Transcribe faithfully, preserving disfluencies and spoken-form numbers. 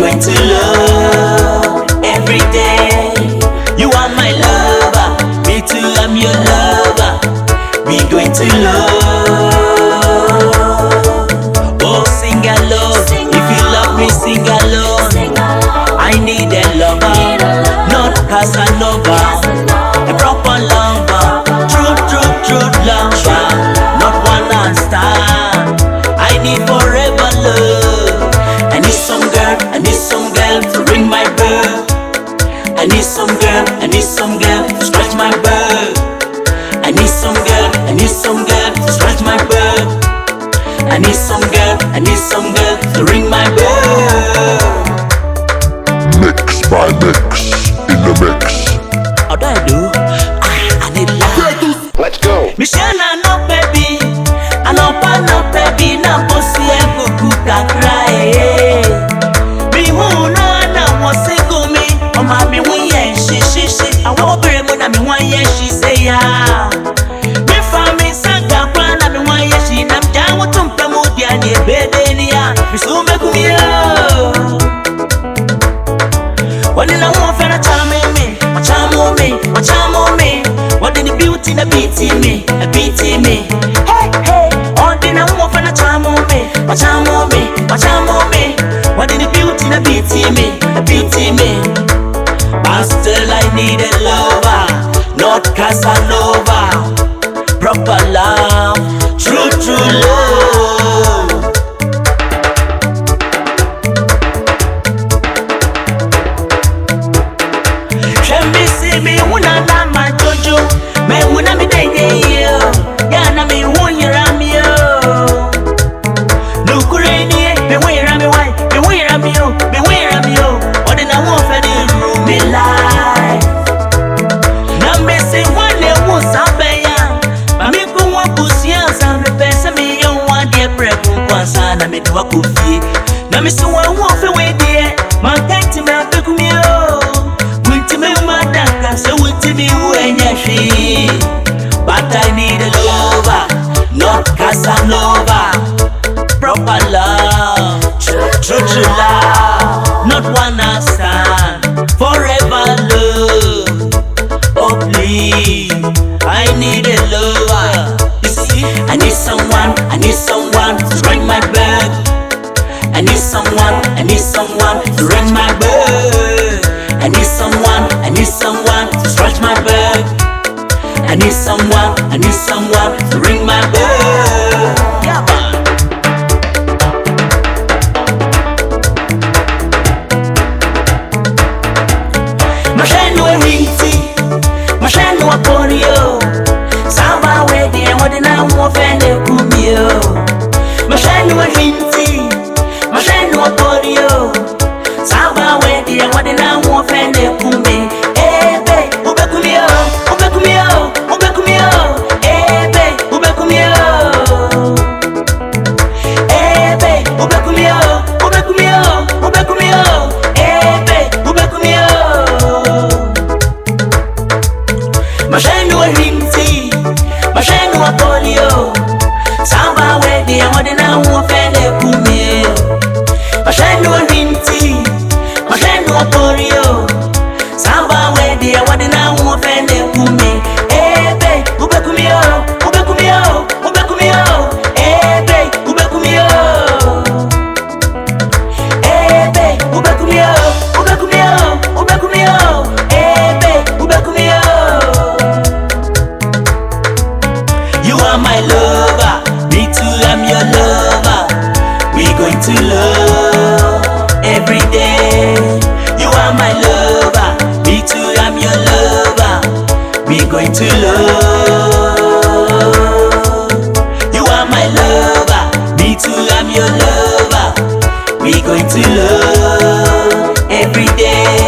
going to love every day. You are my lover, me too, I'm your lover. We going to love. Oh, sing along, if you love me, sing along. I need a lover, not Casanova. A proper lover, true, true, true lover, not one night stand. I need forever love. I need some girl, I need some girl to ring my bell. I need some girl, I need some girl to scratch my bell. I need some girl, I need some girl to scratch my bell. I need some girl, I need some girl to ring my bell. Mix by mix, in the mix. How do I do? I, I need love. Let's go. Michelle, no baby, I no pa no baby, na bossy ebuku kakra. Me who no na wose go me, o ma me hu ye shi shi shi. I want bere mo na me wan ye shi say ya. Me fa me sanga kwa na me wan ye shi na mja wotu mpe mu dia ni bebe ni ya. Me so me ku mi yo. Wani na wo fe na chame me, o chamo me, o chamo me. What in the beauty na beating me, a beating me. Hey hey, all the na wo fe na chamo me, o chamo me, o chamo me. What in the beauty na beating me, a beating me. But still I need a lover, not Casanova. Proper love, true true love. Let me see me una na my jojo, me una mi denye yo, ya na mi wunyira mi yo. Nukure ni me wunyira mi wai, me wunyira mi yo, me wunyira mi yo. Odi na wo fe di room me life. Na me se wane wo sabe ya, ma mi ku wo busia sa me pese mi yo wa de preku kwansa na me do akofie. Na me se wo wo fe we de, man kanti me abeku mi yo. So with me who ain't she, but I need a lover, not Casanova. Proper love, true, true, true love, not one night stand. Forever love. Oh please, I need a lover. You see, I need someone, I need someone to ring my bell. I need someone, I need someone to ring my bell. I need someone, I need someone to scratch my bell. I need someone, I need someone to ring my bell. Yeah, man. Mashano e rinti, mashano a polio. Samba we di and what in I won't offend the kumio. Mashano e rinti, mashano a polio. Samba we di and what in I won't offend the kumio. Eh, babe, ube kumio, ube kumio, ube kumio. Eh, babe, ube kumio. Eh, babe, ube kumio, ube kumio, ube kumio. Eh, babe, ube kumio. Mashano a rinti, mashano a polio. Samba we di and what in I won't offend the kumio. Mashano a rinti, mashano a polio. Samba we di and what in I won't offend the kumio. Eh, babe, ube kumio, ube kumio, ube kumio. Eh, babe, ube kumio. Eh, babe, ube kumio, ube kumio, ube kumio. Eh, babe, ube kumio. You are my lover, me too, I'm your lover. We going to love every day. You are my lover, me too, I'm your lover. We going to love. You are my lover, me too, I'm your lover. We going to love every day.